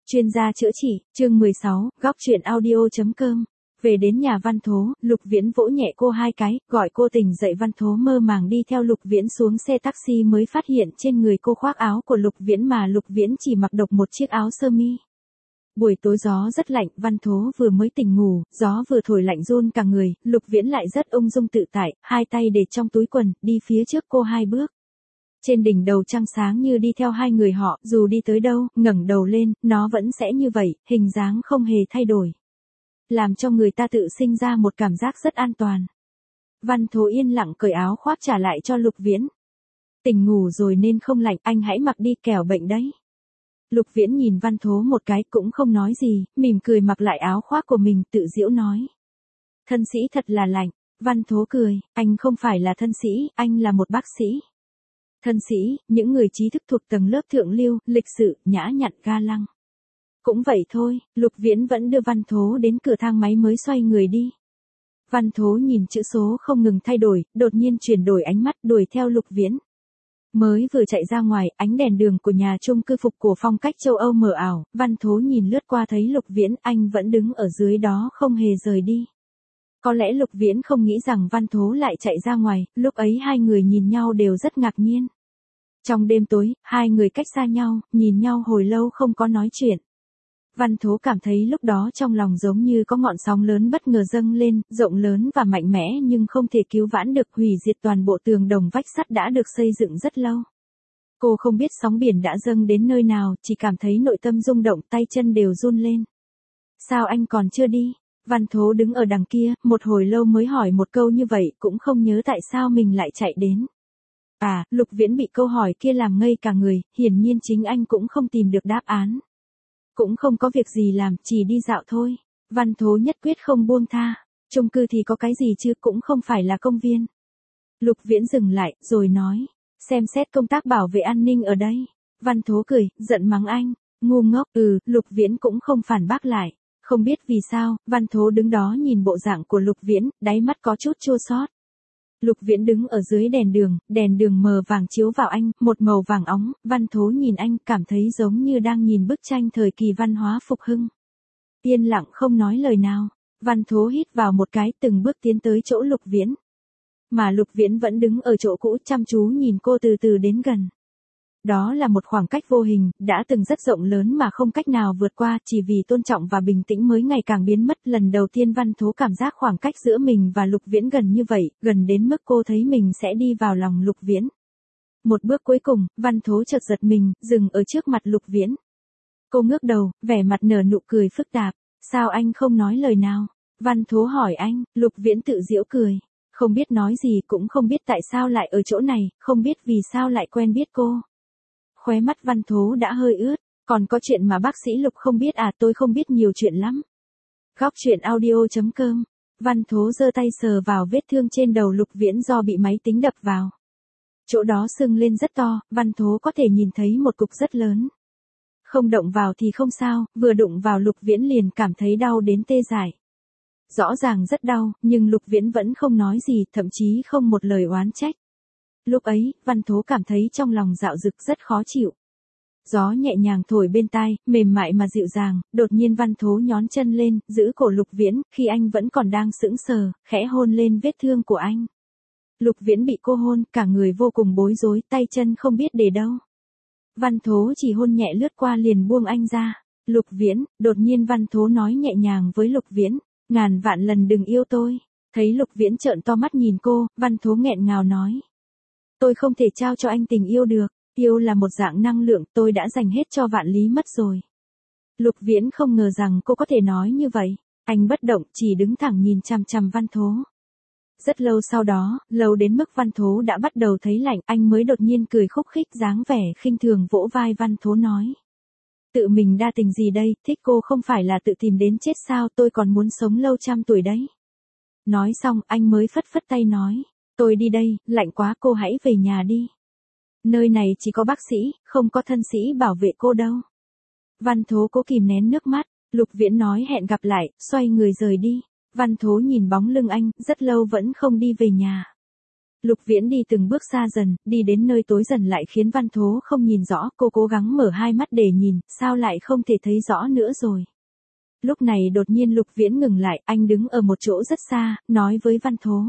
Chuyên gia chữa trị, chương 16, góc truyện audio.com. Về đến nhà Văn Thố, Lục Viễn vỗ nhẹ cô hai cái, gọi cô tỉnh dậy. Văn Thố mơ màng đi theo Lục Viễn xuống xe taxi mới phát hiện trên người cô khoác áo của Lục Viễn mà Lục Viễn chỉ mặc độc một chiếc áo sơ mi. Buổi tối gió rất lạnh, Văn Thố vừa mới tỉnh ngủ, gió vừa thổi lạnh run cả người, Lục Viễn lại rất ung dung tự tại, hai tay để trong túi quần, đi phía trước cô hai bước. Trên đỉnh đầu trăng sáng như đi theo hai người họ, dù đi tới đâu, ngẩng đầu lên, nó vẫn sẽ như vậy, hình dáng không hề thay đổi. Làm cho người ta tự sinh ra một cảm giác rất an toàn. Văn Thố yên lặng cởi áo khoác trả lại cho Lục Viễn. Tỉnh ngủ rồi nên không lạnh, anh hãy mặc đi kẻo bệnh đấy. Lục Viễn nhìn Văn Thố một cái cũng không nói gì, mỉm cười mặc lại áo khoác của mình, tự giễu nói. Thân sĩ thật là lạnh. Văn Thố cười, anh không phải là thân sĩ, anh là một bác sĩ. Thân sĩ, những người trí thức thuộc tầng lớp thượng lưu, lịch sự, nhã nhặn, ga lăng. Cũng vậy thôi, Lục Viễn vẫn đưa Văn Thố đến cửa thang máy mới xoay người đi. Văn Thố nhìn chữ số không ngừng thay đổi, đột nhiên chuyển đổi ánh mắt đuổi theo Lục Viễn. Mới vừa chạy ra ngoài, ánh đèn đường của nhà chung cư phục cổ phong cách châu Âu mờ ảo, Văn Thố nhìn lướt qua thấy Lục Viễn, anh vẫn đứng ở dưới đó không hề rời đi. Có lẽ Lục Viễn không nghĩ rằng Văn Thố lại chạy ra ngoài, lúc ấy hai người nhìn nhau đều rất ngạc nhiên. Trong đêm tối, hai người cách xa nhau, nhìn nhau hồi lâu không có nói chuyện. Văn Thố cảm thấy lúc đó trong lòng giống như có ngọn sóng lớn bất ngờ dâng lên, rộng lớn và mạnh mẽ nhưng không thể cứu vãn được, hủy diệt toàn bộ tường đồng vách sắt đã được xây dựng rất lâu. Cô không biết sóng biển đã dâng đến nơi nào, chỉ cảm thấy nội tâm rung động, tay chân đều run lên. Sao anh còn chưa đi? Văn Thố đứng ở đằng kia, một hồi lâu mới hỏi một câu như vậy, cũng không nhớ tại sao mình lại chạy đến. À, Lục Viễn bị câu hỏi kia làm ngây cả người, hiển nhiên chính anh cũng không tìm được đáp án. Cũng không có việc gì làm, chỉ đi dạo thôi. Văn Thố nhất quyết không buông tha. Chung cư thì có cái gì chứ, cũng không phải là công viên. Lục Viễn dừng lại, rồi nói. Xem xét công tác bảo vệ an ninh ở đây. Văn Thố cười, giận mắng anh. Ngu ngốc, Lục Viễn cũng không phản bác lại. Không biết vì sao, Văn Thố đứng đó nhìn bộ dạng của Lục Viễn, đáy mắt có chút chua xót. Lục Viễn đứng ở dưới đèn đường mờ vàng chiếu vào anh, một màu vàng óng, Văn Thố nhìn anh cảm thấy giống như đang nhìn bức tranh thời kỳ văn hóa phục hưng. Yên lặng không nói lời nào, Văn Thố hít vào một cái, từng bước tiến tới chỗ Lục Viễn. Mà Lục Viễn vẫn đứng ở chỗ cũ chăm chú nhìn cô từ từ đến gần. Đó là một khoảng cách vô hình, đã từng rất rộng lớn mà không cách nào vượt qua, chỉ vì tôn trọng và bình tĩnh mới ngày càng biến mất. Lần đầu tiên Văn Thố cảm giác khoảng cách giữa mình và Lục Viễn gần như vậy, gần đến mức cô thấy mình sẽ đi vào lòng Lục Viễn. Một bước cuối cùng, Văn Thố chợt giật mình, dừng ở trước mặt Lục Viễn. Cô ngước đầu, vẻ mặt nở nụ cười phức tạp. Sao anh không nói lời nào? Văn Thố hỏi anh. Lục Viễn tự giễu cười. Không biết nói gì, cũng không biết tại sao lại ở chỗ này, không biết vì sao lại quen biết cô. Khóe mắt Văn Thố đã hơi ướt, còn có chuyện mà bác sĩ Lục không biết à? Tôi không biết nhiều chuyện lắm. Góc truyện audio.com. Văn Thố giơ tay sờ vào vết thương trên đầu Lục Viễn do bị máy tính đập vào. Chỗ đó sưng lên rất to, Văn Thố có thể nhìn thấy một cục rất lớn. Không động vào thì không sao, vừa đụng vào Lục Viễn liền cảm thấy đau đến tê dại. Rõ ràng rất đau, nhưng Lục Viễn vẫn không nói gì, thậm chí không một lời oán trách. Lúc ấy, Văn Thố cảm thấy trong lòng dạo dực rất khó chịu. Gió nhẹ nhàng thổi bên tai, mềm mại mà dịu dàng, đột nhiên Văn Thố nhón chân lên, giữ cổ Lục Viễn, khi anh vẫn còn đang sững sờ, khẽ hôn lên vết thương của anh. Lục Viễn bị cô hôn, cả người vô cùng bối rối, tay chân không biết để đâu. Văn Thố chỉ hôn nhẹ lướt qua liền buông anh ra. Lục Viễn, đột nhiên Văn Thố nói nhẹ nhàng với Lục Viễn, ngàn vạn lần đừng yêu tôi. Thấy Lục Viễn trợn to mắt nhìn cô, Văn Thố nghẹn ngào nói. Tôi không thể trao cho anh tình yêu được, yêu là một dạng năng lượng, tôi đã dành hết cho Vạn Lý mất rồi. Lục Viễn không ngờ rằng cô có thể nói như vậy, anh bất động chỉ đứng thẳng nhìn chằm chằm Văn Thố. Rất lâu sau đó, lâu đến mức Văn Thố đã bắt đầu thấy lạnh, anh mới đột nhiên cười khúc khích dáng vẻ khinh thường vỗ vai Văn Thố nói. Tự mình đa tình gì đây, thích cô không phải là tự tìm đến chết sao, tôi còn muốn sống lâu trăm tuổi đấy. Nói xong, anh mới phất phất tay nói. Tôi đi đây, lạnh quá, cô hãy về nhà đi. Nơi này chỉ có bác sĩ, không có thân sĩ bảo vệ cô đâu. Văn Thố cố kìm nén nước mắt, Lục Viễn nói hẹn gặp lại, xoay người rời đi. Văn Thố nhìn bóng lưng anh, rất lâu vẫn không đi về nhà. Lục Viễn đi từng bước xa dần, đi đến nơi tối dần lại khiến Văn Thố không nhìn rõ, cô cố gắng mở hai mắt để nhìn, sao lại không thể thấy rõ nữa rồi. Lúc này đột nhiên Lục Viễn ngừng lại, anh đứng ở một chỗ rất xa, nói với Văn Thố.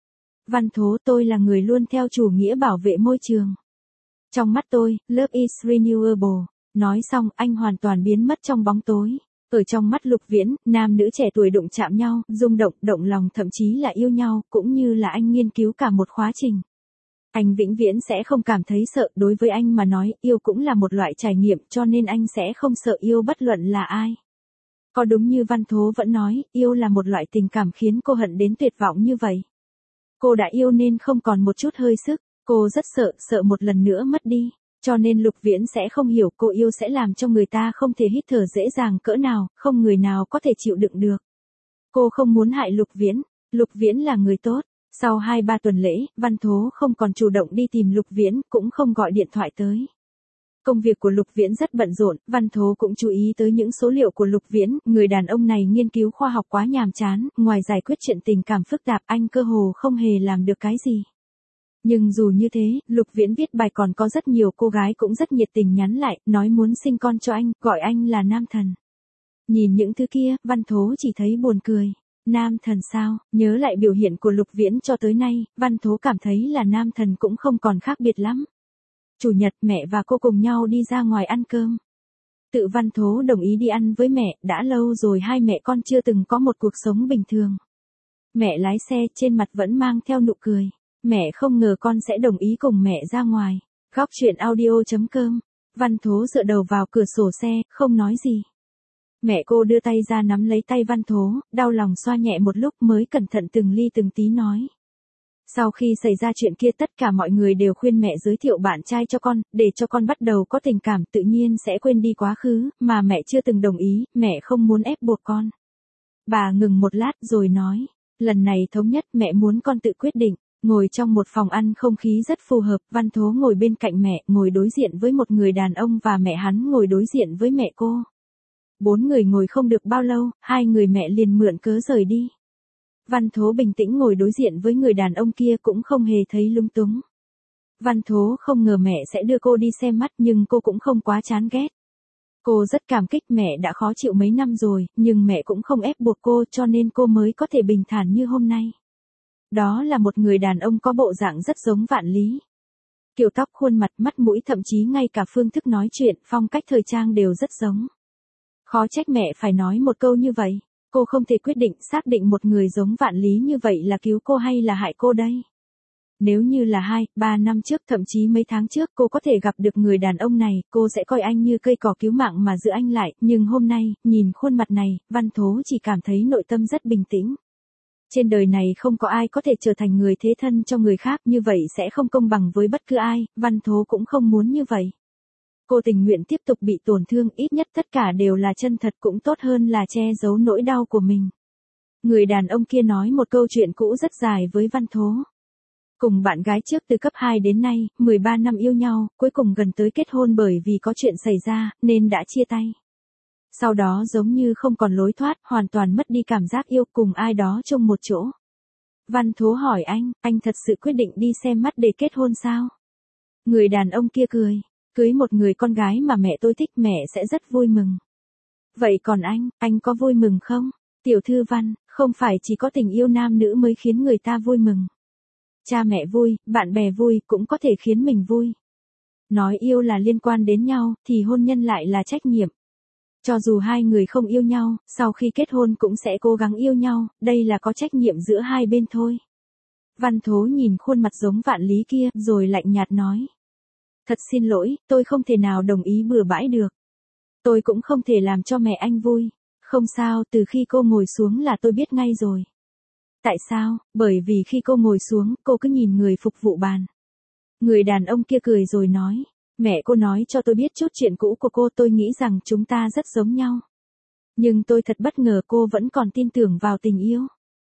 Văn Thố, tôi là người luôn theo chủ nghĩa bảo vệ môi trường. Trong mắt tôi, love is renewable. Nói xong, anh hoàn toàn biến mất trong bóng tối. Ở trong mắt Lục Viễn, nam nữ trẻ tuổi đụng chạm nhau, rung động, động lòng thậm chí là yêu nhau, cũng như là anh nghiên cứu cả một khóa trình. Anh vĩnh viễn sẽ không cảm thấy sợ, đối với anh mà nói, yêu cũng là một loại trải nghiệm, cho nên anh sẽ không sợ yêu bất luận là ai. Có đúng như Văn Thố vẫn nói, yêu là một loại tình cảm khiến cô hận đến tuyệt vọng như vậy. Cô đã yêu nên không còn một chút hơi sức, cô rất sợ một lần nữa mất đi. Cho nên Lục Viễn sẽ không hiểu cô yêu sẽ làm cho người ta không thể hít thở dễ dàng cỡ nào, không người nào có thể chịu đựng được. Cô không muốn hại Lục Viễn là người tốt. Sau 2-3 tuần lễ, Văn Thố không còn chủ động đi tìm Lục Viễn, cũng không gọi điện thoại tới. Công việc của Lục Viễn rất bận rộn, Văn Thố cũng chú ý tới những số liệu của Lục Viễn, người đàn ông này nghiên cứu khoa học quá nhàm chán, ngoài giải quyết chuyện tình cảm phức tạp anh cơ hồ không hề làm được cái gì. Nhưng dù như thế, Lục Viễn viết bài còn có rất nhiều cô gái cũng rất nhiệt tình nhắn lại, nói muốn sinh con cho anh, gọi anh là nam thần. Nhìn những thứ kia, Văn Thố chỉ thấy buồn cười. Nam thần sao, nhớ lại biểu hiện của Lục Viễn cho tới nay, Văn Thố cảm thấy là nam thần cũng không còn khác biệt lắm. Chủ nhật mẹ và cô cùng nhau đi ra ngoài ăn cơm. Tự Văn Thố đồng ý đi ăn với mẹ, đã lâu rồi hai mẹ con chưa từng có một cuộc sống bình thường. Mẹ lái xe trên mặt vẫn mang theo nụ cười. Mẹ không ngờ con sẽ đồng ý cùng mẹ ra ngoài. Góc chuyện audio.com. Văn Thố dựa đầu vào cửa sổ xe, không nói gì. Mẹ cô đưa tay ra nắm lấy tay Văn Thố, đau lòng xoa nhẹ một lúc mới cẩn thận từng ly từng tí nói. Sau khi xảy ra chuyện kia tất cả mọi người đều khuyên mẹ giới thiệu bạn trai cho con, để cho con bắt đầu có tình cảm tự nhiên sẽ quên đi quá khứ, mà mẹ chưa từng đồng ý, mẹ không muốn ép buộc con. Bà ngừng một lát rồi nói, lần này thống nhất mẹ muốn con tự quyết định. Ngồi trong một phòng ăn không khí rất phù hợp, Văn Thố ngồi bên cạnh mẹ, ngồi đối diện với một người đàn ông và mẹ hắn ngồi đối diện với mẹ cô. 4 người ngồi không được bao lâu, 2 người mẹ liền mượn cớ rời đi. Văn Thố bình tĩnh ngồi đối diện với người đàn ông kia cũng không hề thấy lung túng. Văn Thố không ngờ mẹ sẽ đưa cô đi xem mắt nhưng cô cũng không quá chán ghét. Cô rất cảm kích mẹ đã khó chịu mấy năm rồi, nhưng mẹ cũng không ép buộc cô cho nên cô mới có thể bình thản như hôm nay. Đó là một người đàn ông có bộ dạng rất giống Vạn Lý. Kiểu tóc, khuôn mặt, mắt mũi thậm chí ngay cả phương thức nói chuyện, phong cách thời trang đều rất giống. Khó trách mẹ phải nói một câu như vậy. Cô không thể quyết định xác định một người giống Vạn Lý như vậy là cứu cô hay là hại cô đây. Nếu như là 2-3 năm trước thậm chí mấy tháng trước cô có thể gặp được người đàn ông này, cô sẽ coi anh như cây cỏ cứu mạng mà giữ anh lại. Nhưng hôm nay, nhìn khuôn mặt này, Văn Thố chỉ cảm thấy nội tâm rất bình tĩnh. Trên đời này không có ai có thể trở thành người thế thân cho người khác, như vậy sẽ không công bằng với bất cứ ai, Văn Thố cũng không muốn như vậy. Cô tình nguyện tiếp tục bị tổn thương, ít nhất tất cả đều là chân thật cũng tốt hơn là che giấu nỗi đau của mình. Người đàn ông kia nói một câu chuyện cũ rất dài với Văn Thố. Cùng bạn gái trước từ cấp 2 đến nay, 13 năm yêu nhau, cuối cùng gần tới kết hôn bởi vì có chuyện xảy ra, nên đã chia tay. Sau đó giống như không còn lối thoát, hoàn toàn mất đi cảm giác yêu cùng ai đó chung một chỗ. Văn Thố hỏi anh thật sự quyết định đi xem mắt để kết hôn sao? Người đàn ông kia cười, cưới một người con gái mà mẹ tôi thích mẹ sẽ rất vui mừng. Vậy còn anh có vui mừng không? Tiểu thư Văn, không phải chỉ có tình yêu nam nữ mới khiến người ta vui mừng. Cha mẹ vui, bạn bè vui cũng có thể khiến mình vui. Nói yêu là liên quan đến nhau, thì hôn nhân lại là trách nhiệm. Cho dù hai người không yêu nhau, sau khi kết hôn cũng sẽ cố gắng yêu nhau, đây là có trách nhiệm giữa hai bên thôi. Văn Thố nhìn khuôn mặt giống Vạn Lý kia, rồi lạnh nhạt nói. Thật xin lỗi, tôi không thể nào đồng ý bừa bãi được. Tôi cũng không thể làm cho mẹ anh vui. Không sao, từ khi cô ngồi xuống là tôi biết ngay rồi. Tại sao? Bởi vì khi cô ngồi xuống, cô cứ nhìn người phục vụ bàn. Người đàn ông kia cười rồi nói. Mẹ cô nói cho tôi biết chút chuyện cũ của cô, tôi nghĩ rằng chúng ta rất giống nhau. Nhưng tôi thật bất ngờ cô vẫn còn tin tưởng vào tình yêu.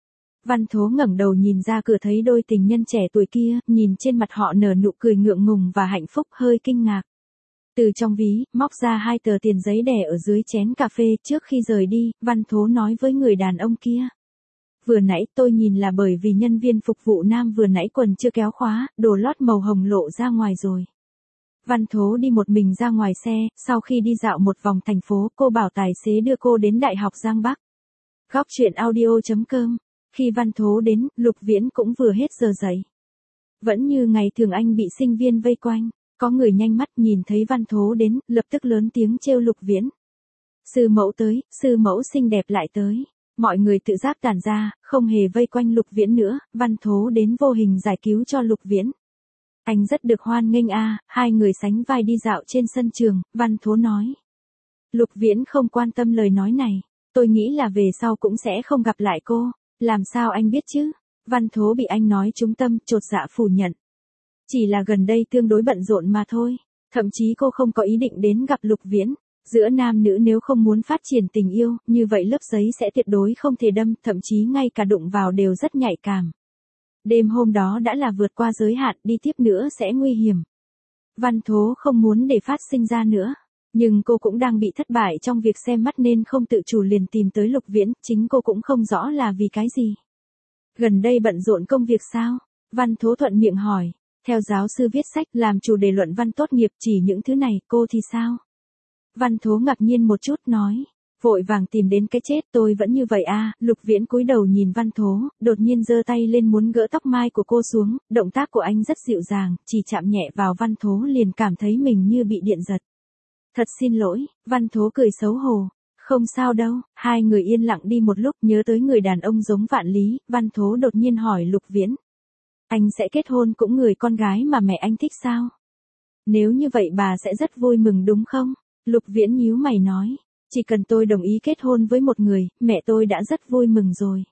Văn Thố ngẩng đầu nhìn ra cửa thấy đôi tình nhân trẻ tuổi kia, nhìn trên mặt họ nở nụ cười ngượng ngùng và hạnh phúc, hơi kinh ngạc. Từ trong ví, móc ra 2 tờ tiền giấy đè ở dưới chén cà phê, trước khi rời đi, Văn Thố nói với người đàn ông kia. Vừa nãy tôi nhìn là bởi vì nhân viên phục vụ nam vừa nãy quần chưa kéo khóa, đồ lót màu hồng lộ ra ngoài rồi. Văn Thố đi một mình ra ngoài xe, sau khi đi dạo một vòng thành phố, cô bảo tài xế đưa cô đến Đại học Giang Bắc. Góc chuyện audio.com. Khi Văn Thố đến, Lục Viễn cũng vừa hết giờ dậy. Vẫn như ngày thường anh bị sinh viên vây quanh, có người nhanh mắt nhìn thấy Văn Thố đến, lập tức lớn tiếng trêu Lục Viễn. Sư mẫu tới, sư mẫu xinh đẹp lại tới. Mọi người tự giác tản ra, không hề vây quanh Lục Viễn nữa, Văn Thố đến vô hình giải cứu cho Lục Viễn. Anh rất được hoan nghênh a, hai người sánh vai đi dạo trên sân trường, Văn Thố nói. Lục Viễn không quan tâm lời nói này, tôi nghĩ là về sau cũng sẽ không gặp lại cô, làm sao anh biết chứ? Văn Thố bị anh nói trúng tâm, chột dạ phủ nhận. Chỉ là gần đây tương đối bận rộn mà thôi, thậm chí cô không có ý định đến gặp Lục Viễn. Giữa nam nữ nếu không muốn phát triển tình yêu, như vậy lớp giấy sẽ tuyệt đối không thể đâm, thậm chí ngay cả đụng vào đều rất nhạy cảm. Đêm hôm đó đã là vượt qua giới hạn, đi tiếp nữa sẽ nguy hiểm. Văn Thố không muốn để phát sinh ra nữa. Nhưng cô cũng đang bị thất bại trong việc xem mắt nên không tự chủ liền tìm tới Lục Viễn, chính cô cũng không rõ là vì cái gì. Gần đây bận rộn công việc sao? Văn Thố thuận miệng hỏi. Theo giáo sư viết sách, làm chủ đề luận văn tốt nghiệp chỉ những thứ này, cô thì sao? Văn Thố ngạc nhiên một chút nói. Vội vàng tìm đến cái chết, tôi vẫn như vậy à? Lục Viễn cúi đầu nhìn Văn Thố, đột nhiên giơ tay lên muốn gỡ tóc mai của cô xuống, động tác của anh rất dịu dàng, chỉ chạm nhẹ vào Văn Thố liền cảm thấy mình như bị điện giật. Thật xin lỗi, Văn Thố cười xấu hổ. Không sao đâu, hai người yên lặng đi một lúc, nhớ tới người đàn ông giống Vạn Lý, Văn Thố đột nhiên hỏi Lục Viễn. Anh sẽ kết hôn cũng người con gái mà mẹ anh thích sao? Nếu như vậy bà sẽ rất vui mừng đúng không? Lục Viễn nhíu mày nói. Chỉ cần tôi đồng ý kết hôn với một người, mẹ tôi đã rất vui mừng rồi.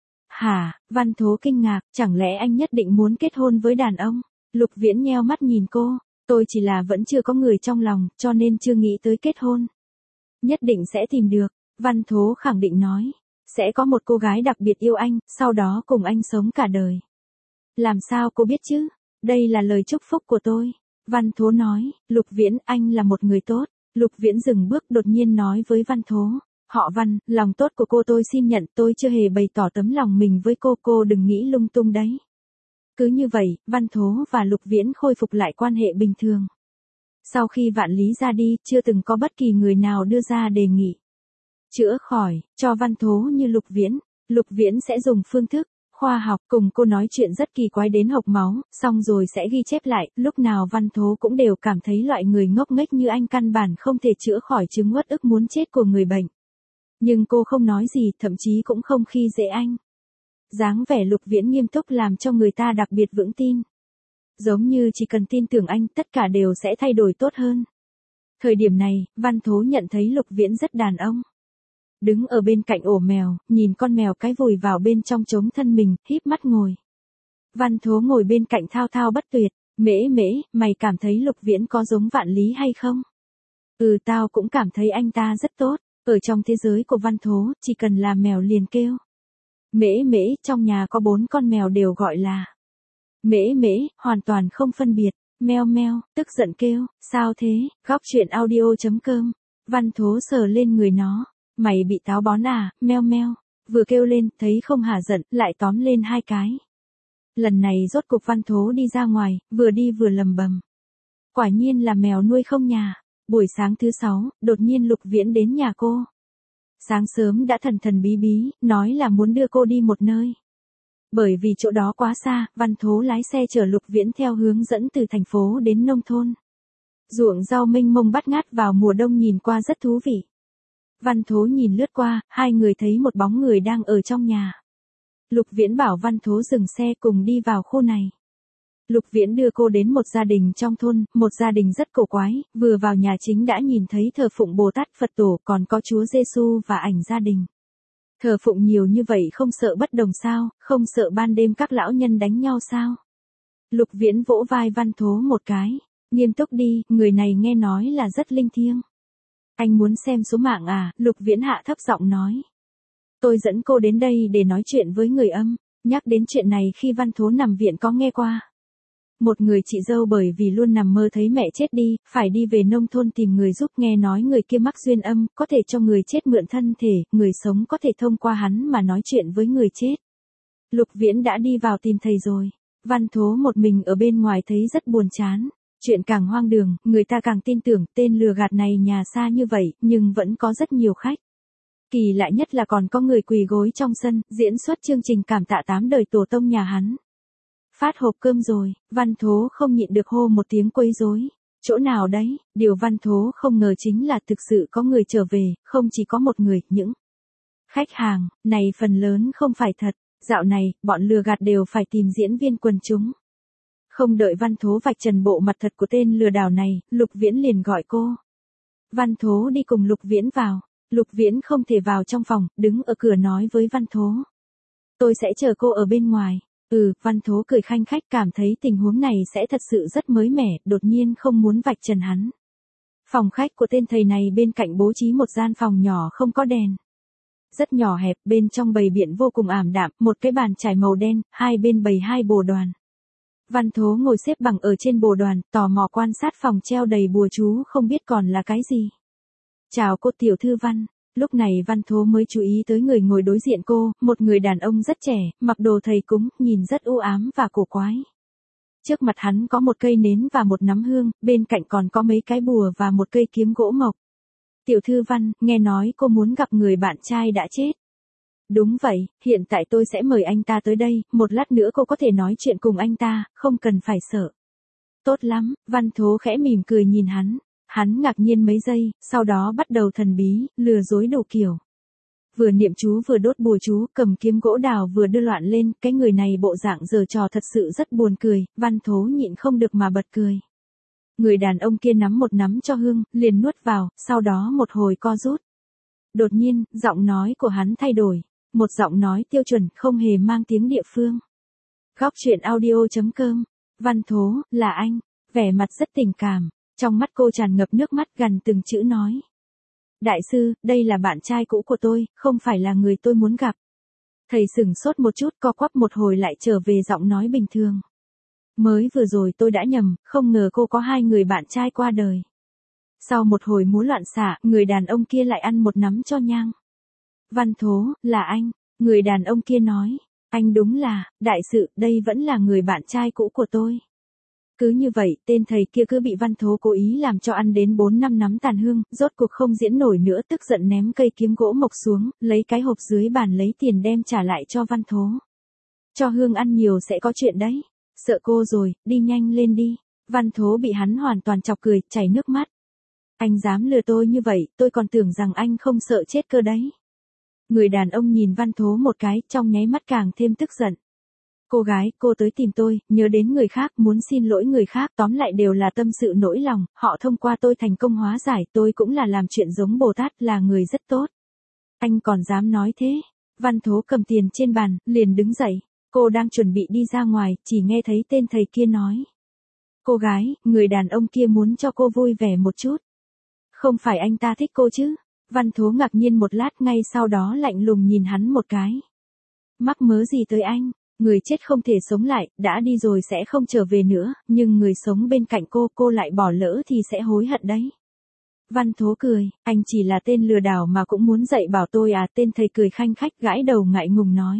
Hả? Văn Thố kinh ngạc, chẳng lẽ anh nhất định muốn kết hôn với đàn ông? Lục Viễn nheo mắt nhìn cô, tôi chỉ là vẫn chưa có người trong lòng, cho nên chưa nghĩ tới kết hôn. Nhất định sẽ tìm được, Văn Thố khẳng định nói. Sẽ có một cô gái đặc biệt yêu anh, sau đó cùng anh sống cả đời. Làm sao cô biết chứ? Đây là lời chúc phúc của tôi. Văn Thố nói, Lục Viễn, anh là một người tốt. Lục Viễn dừng bước đột nhiên nói với Văn Thố. Họ Văn, lòng tốt của cô tôi xin nhận, tôi chưa hề bày tỏ tấm lòng mình với cô đừng nghĩ lung tung đấy. Cứ như vậy, Văn Thố và Lục Viễn khôi phục lại quan hệ bình thường. Sau khi Vạn Lý ra đi, chưa từng có bất kỳ người nào đưa ra đề nghị chữa khỏi cho Văn Thố như Lục Viễn. Lục Viễn sẽ dùng phương thức khoa học cùng cô nói chuyện rất kỳ quái đến hộc máu, xong rồi sẽ ghi chép lại, lúc nào Văn Thố cũng đều cảm thấy loại người ngốc nghếch như anh căn bản không thể chữa khỏi chứng uất ức muốn chết của người bệnh. Nhưng cô không nói gì, thậm chí cũng không khi dễ anh. Dáng vẻ Lục Viễn nghiêm túc làm cho người ta đặc biệt vững tin. Giống như chỉ cần tin tưởng anh, tất cả đều sẽ thay đổi tốt hơn. Thời điểm này, Văn Thố nhận thấy Lục Viễn rất đàn ông. Đứng ở bên cạnh ổ mèo, nhìn con mèo cái vùi vào bên trong trống thân mình, híp mắt ngồi. Văn Thố ngồi bên cạnh thao thao bất tuyệt, mễ, mày cảm thấy Lục Viễn có giống Vạn Lý hay không? Tao cũng cảm thấy anh ta rất tốt, ở trong thế giới của Văn Thố, chỉ cần là mèo liền kêu. Mễ, trong nhà có 4 con mèo đều gọi là Mễ, hoàn toàn không phân biệt, meo, tức giận kêu, sao thế, góc chuyện audio.com, Văn Thố sờ lên người nó. Mày bị táo bón à, meo, vừa kêu lên, thấy không hả giận, lại tóm lên 2 cái. Lần này rốt cục Văn Thố đi ra ngoài, vừa đi vừa lầm bầm. Quả nhiên là mèo nuôi không nhà. Buổi sáng thứ 6, đột nhiên Lục Viễn đến nhà cô. Sáng sớm đã thần bí bí, nói là muốn đưa cô đi một nơi. Bởi vì chỗ đó quá xa, Văn Thố lái xe chở Lục Viễn theo hướng dẫn từ thành phố đến nông thôn. Ruộng rau mênh mông bát ngát vào mùa đông nhìn qua rất thú vị. Văn Thố nhìn lướt qua, hai người thấy một bóng người đang ở trong nhà. Lục Viễn bảo Văn Thố dừng xe cùng đi vào khu này. Lục Viễn đưa cô đến một gia đình trong thôn, một gia đình rất cổ quái, vừa vào nhà chính đã nhìn thấy thờ phụng Bồ Tát Phật Tổ, còn có Chúa Giêsu và ảnh gia đình. Thờ phụng nhiều như vậy không sợ bất đồng sao, không sợ ban đêm các lão nhân đánh nhau sao? Lục Viễn vỗ vai Văn Thố một cái, nghiêm túc đi, người này nghe nói là rất linh thiêng. Anh muốn xem số mạng à? Lục Viễn hạ thấp giọng nói. Tôi dẫn cô đến đây để nói chuyện với người âm, nhắc đến chuyện này khi Văn Thố nằm viện có nghe qua. Một người chị dâu bởi vì luôn nằm mơ thấy mẹ chết đi, phải đi về nông thôn tìm người giúp, nghe nói người kia mắc duyên âm, có thể cho người chết mượn thân thể, người sống có thể thông qua hắn mà nói chuyện với người chết. Lục Viễn đã đi vào tìm thầy rồi. Văn Thố một mình ở bên ngoài thấy rất buồn chán. Chuyện càng hoang đường, người ta càng tin tưởng, tên lừa gạt này nhà xa như vậy, nhưng vẫn có rất nhiều khách. Kỳ lạ nhất là còn có người quỳ gối trong sân, diễn xuất chương trình cảm tạ 8 đời tổ tông nhà hắn. Phát hộp cơm rồi, Văn Thố không nhịn được hô một tiếng quấy rối. Chỗ nào đấy, điều Văn Thố không ngờ chính là thực sự có người trở về, không chỉ có một người, những khách hàng, này phần lớn không phải thật. Dạo này, bọn lừa gạt đều phải tìm diễn viên quần chúng. Không đợi Văn Thố vạch trần bộ mặt thật của tên lừa đảo này, Lục Viễn liền gọi cô. Văn Thố đi cùng Lục Viễn vào. Lục Viễn không thể vào trong phòng, đứng ở cửa nói với Văn Thố. Tôi sẽ chờ cô ở bên ngoài. Văn Thố cười khanh khách, cảm thấy tình huống này sẽ thật sự rất mới mẻ, đột nhiên không muốn vạch trần hắn. Phòng khách của tên thầy này bên cạnh bố trí một gian phòng nhỏ không có đèn. Rất nhỏ hẹp, bên trong bày biện vô cùng ảm đạm, một cái bàn trải màu đen, hai bên bày hai bồ đoàn. Văn Thố ngồi xếp bằng ở trên bồ đoàn, tò mò quan sát phòng treo đầy bùa chú không biết còn là cái gì. Chào cô tiểu thư Văn. Lúc này Văn Thố mới chú ý tới người ngồi đối diện cô, một người đàn ông rất trẻ, mặc đồ thầy cúng, nhìn rất u ám và cổ quái. Trước mặt hắn có một cây nến và một nắm hương, bên cạnh còn có mấy cái bùa và một cây kiếm gỗ mộc. Tiểu thư Văn, nghe nói cô muốn gặp người bạn trai đã chết. Đúng vậy, hiện tại tôi sẽ mời anh ta tới đây, một lát nữa cô có thể nói chuyện cùng anh ta, không cần phải sợ. Tốt lắm, Văn Thố khẽ mỉm cười nhìn hắn. Hắn ngạc nhiên mấy giây, sau đó bắt đầu thần bí, lừa dối đủ kiểu. Vừa niệm chú vừa đốt bùa chú, cầm kiếm gỗ đào vừa đưa loạn lên, cái người này bộ dạng giở trò thật sự rất buồn cười, Văn Thố nhịn không được mà bật cười. Người đàn ông kia nắm một nắm cho hương, liền nuốt vào, sau đó một hồi co rút. Đột nhiên, giọng nói của hắn thay đổi. Một giọng nói tiêu chuẩn, không hề mang tiếng địa phương. Góc truyện audio.com. Văn Thố, là anh. Vẻ mặt rất tình cảm. Trong mắt cô tràn ngập nước mắt, gần từng chữ nói. Đại sư, đây là bạn trai cũ của tôi, không phải là người tôi muốn gặp. Thầy sửng sốt một chút, co quắp một hồi lại trở về giọng nói bình thường. Mới vừa rồi tôi đã nhầm, không ngờ cô có hai người bạn trai qua đời. Sau một hồi múa loạn xạ, người đàn ông kia lại ăn một nắm cho nhang. Văn Thố, là anh. Người đàn ông kia nói. Anh đúng là, đại sự, đây vẫn là người bạn trai cũ của tôi. Cứ như vậy, tên thầy kia cứ bị Văn Thố cố ý làm cho ăn đến 4-5 nắm tàn hương, rốt cuộc không diễn nổi nữa, tức giận ném cây kiếm gỗ mộc xuống, lấy cái hộp dưới bàn lấy tiền đem trả lại cho Văn Thố. Cho hương ăn nhiều sẽ có chuyện đấy. Sợ cô rồi, đi nhanh lên đi. Văn Thố bị hắn hoàn toàn chọc cười, chảy nước mắt. Anh dám lừa tôi như vậy, tôi còn tưởng rằng anh không sợ chết cơ đấy. Người đàn ông nhìn Văn Thố một cái, trong nháy mắt càng thêm tức giận. Cô gái, cô tới tìm tôi, nhớ đến người khác, muốn xin lỗi người khác, tóm lại đều là tâm sự nỗi lòng, họ thông qua tôi thành công hóa giải, tôi cũng là làm chuyện giống Bồ Tát, là người rất tốt. Anh còn dám nói thế? Văn Thố cầm tiền trên bàn, liền đứng dậy. Cô đang chuẩn bị đi ra ngoài, chỉ nghe thấy tên thầy kia nói. Cô gái, người đàn ông kia muốn cho cô vui vẻ một chút. Không phải anh ta thích cô chứ? Văn Thố ngạc nhiên một lát, ngay sau đó lạnh lùng nhìn hắn một cái. Mắc mớ gì tới anh? Người chết không thể sống lại, đã đi rồi sẽ không trở về nữa, nhưng người sống bên cạnh cô lại bỏ lỡ thì sẽ hối hận đấy. Văn Thố cười, anh chỉ là tên lừa đảo mà cũng muốn dạy bảo tôi à? Tên thầy cười khanh khách, gãi đầu ngại ngùng nói.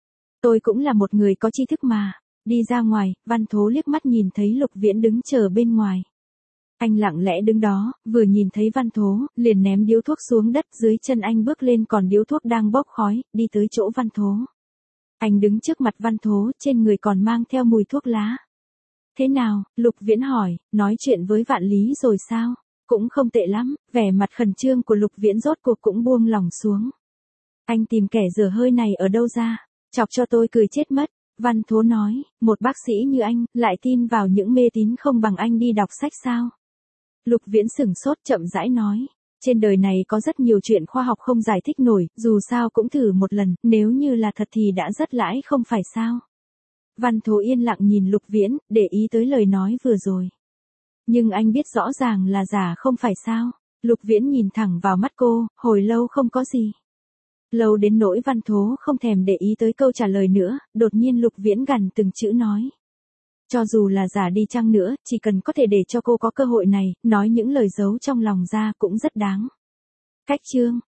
Tôi cũng là một người có tri thức mà. Đi ra ngoài, Văn Thố liếc mắt nhìn thấy Lục Viễn đứng chờ bên ngoài. Anh lặng lẽ đứng đó, vừa nhìn thấy Văn Thố, liền ném điếu thuốc xuống đất, dưới chân anh bước lên còn điếu thuốc đang bốc khói, đi tới chỗ Văn Thố. Anh đứng trước mặt Văn Thố, trên người còn mang theo mùi thuốc lá. Thế nào? Lục Viễn hỏi, nói chuyện với Vạn Lý rồi sao? Cũng không tệ lắm, vẻ mặt khẩn trương của Lục Viễn rốt cuộc cũng buông lỏng xuống. Anh tìm kẻ dở hơi này ở đâu ra? Chọc cho tôi cười chết mất. Văn Thố nói, một bác sĩ như anh, lại tin vào những mê tín không bằng anh đi đọc sách sao? Lục Viễn sửng sốt, chậm rãi nói. Trên đời này có rất nhiều chuyện khoa học không giải thích nổi, dù sao cũng thử một lần, nếu như là thật thì đã rất lãi không phải sao? Văn Thố yên lặng nhìn Lục Viễn, để ý tới lời nói vừa rồi. Nhưng anh biết rõ ràng là giả không phải sao? Lục Viễn nhìn thẳng vào mắt cô, hồi lâu không có gì. Lâu đến nỗi Văn Thố không thèm để ý tới câu trả lời nữa, đột nhiên Lục Viễn gằn từng chữ nói. Cho dù là giả đi chăng nữa, chỉ cần có thể để cho cô có cơ hội này, nói những lời giấu trong lòng ra cũng rất đáng. Cách chương